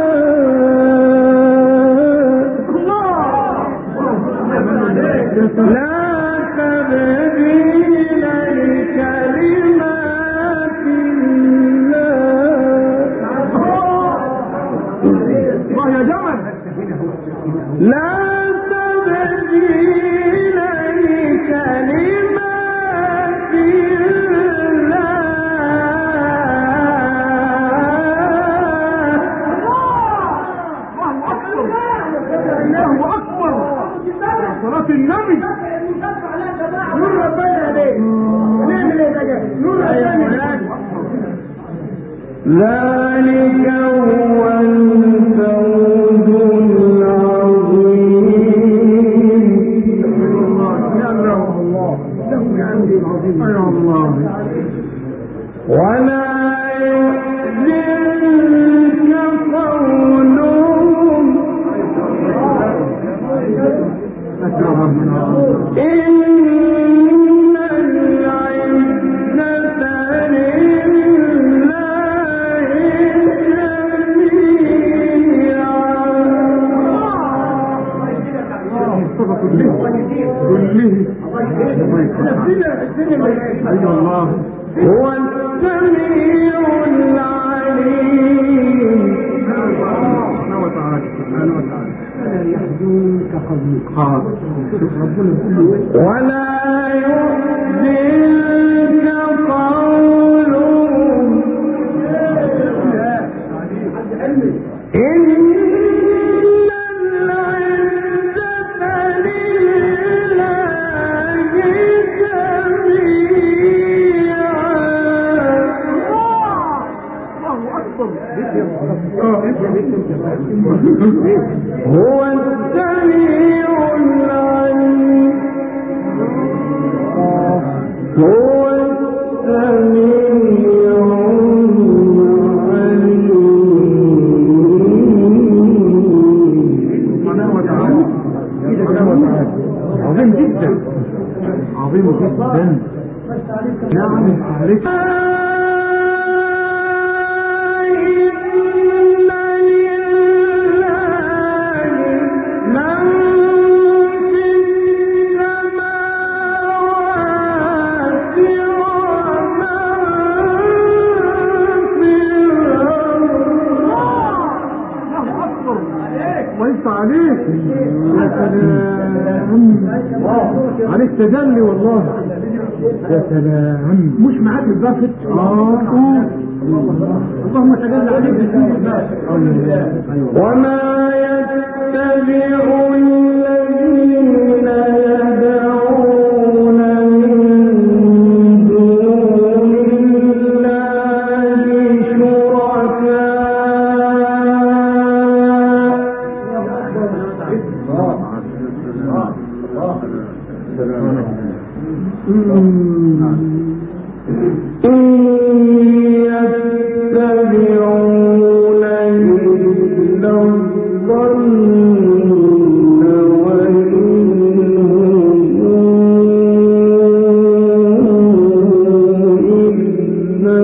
لا تبديل لكلمات الله يا جمل لا تبديل لكلمات الله أكبر صلاة النبي نور ربنا عليك نعمل ايه بقى نور ربنا ذلك هو الفوز العظيم. يا الله الله له عندي العظيم يا الله ولا يحزنك قولهم إن العزة لله أيها الله هو السميع العليم. سبحانه وتعالى سبحانه وتعالى لا يحزنك قولهم ولا يحزنك قولهم هو السميع العليم هو السميع العليم. عظيم جدا عظيم جدا. نعم عليك. عليك يا سلام عليك تجلي والله يا سلام. مش معاك البافت اه اللهم تجلى عليك وما يتبع الذين يدعون من دون الله يتبعون إلا الظن وإن هم إلا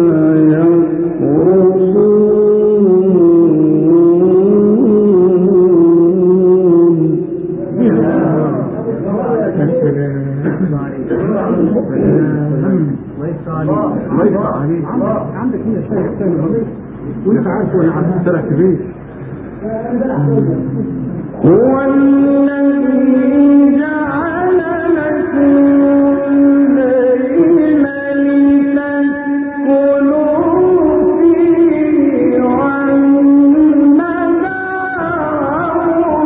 عندك هنا شيء ثاني وانت عارف ولا عارف سرعة كبير. هو الذي جعل لكم الليل لتسكنوا فيه والنهار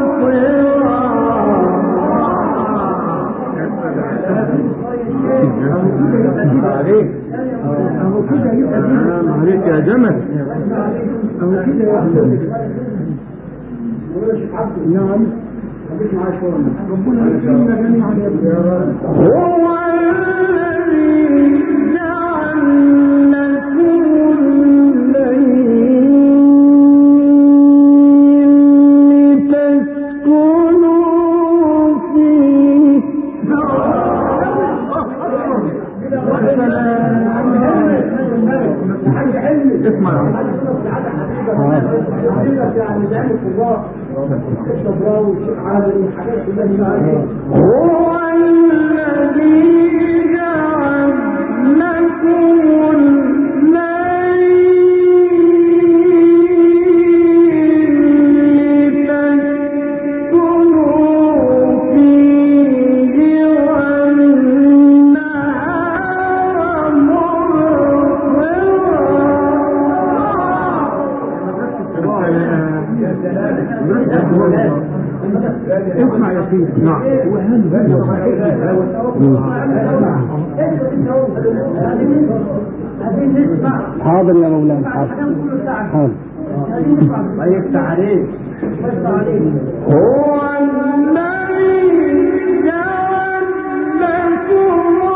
مبصرا. عليك عليك يا جمل. هو كده يا أخي. نعم. ربنا يكرمنا جميعا يا رب. هو الذي جعل لكم الليل لتسكنوا فيه. اسمع هو الذي جعل لكم الليل لتسكنوا فيه والنهار مبصرا. اسمع يا سيدي. نعم حاضر يا مولانا حاضر حاضر. الله يفتح عليك. هو الذي جعل لكم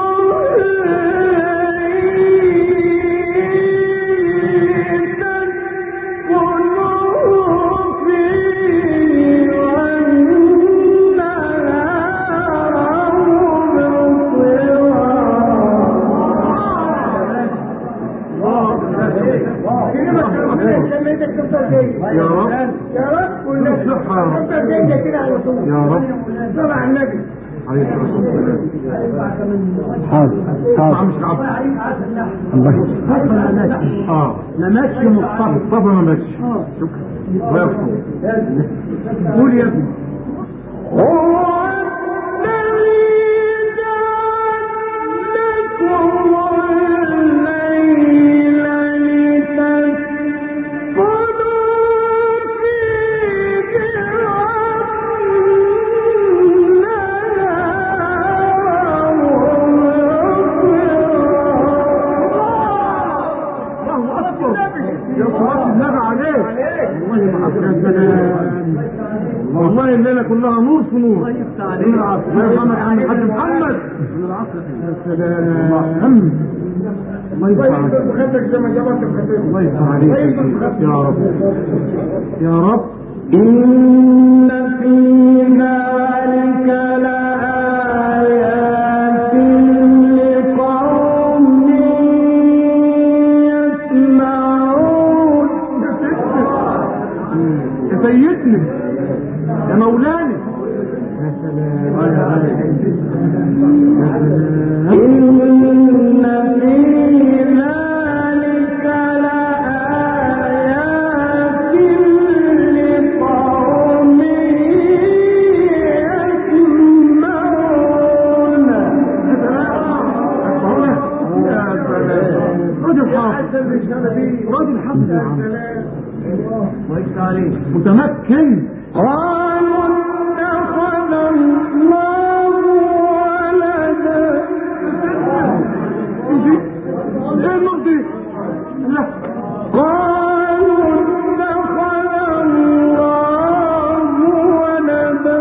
يا رب يا رب كل صحة كده على طول. يا رب صلى على النبي عليه الصلاة والسلام. حاضر حاضر. مش عبد الله اه ما ماتش مصطفى مصطفى ما ماتش. شكرا الله يرحمه. قول يا ابني. هو الذي جعل لكم الليل لتسكنوا يا صلاة النبي عليك والله ما حسنا والله الليلة كلها نور في نور الله يرحمك عم الحاج محمد يا سلام الله يفتح عليك الله يفتح عليك يا رب يا رب إن في ذلك لآيات لقوم يسمعون. يا سيدنا يا مولانا يا سلام إن في ذلك لآيات لقوم يسمعون. يا سلام رجل حافظ رجل حافظ يا عم الله يفتح عليك متمكن. قالوا اتخذ الله ولدا. ايه النقطة؟ لا قالوا اتخذ الله ولدا.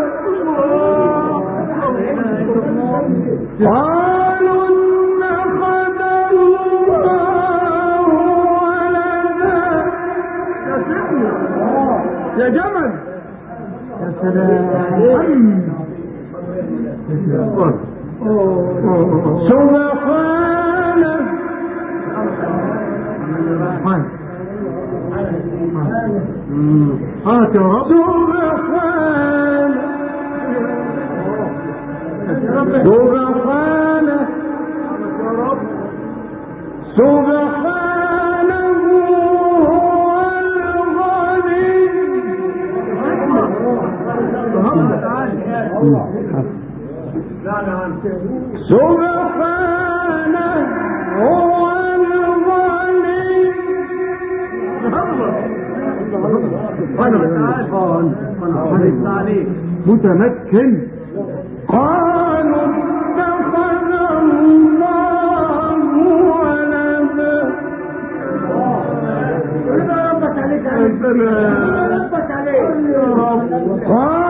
قالوا اتخذ الله ولدا. يا جمل يا سلام سبحانه هات يا رب سبحانه سبحانه سبحانه هو الغني. سبحانه هو الغني. متمكن. قالوا اتخذ الله ولدا. ربك عليك يا ربك عليك يا رب.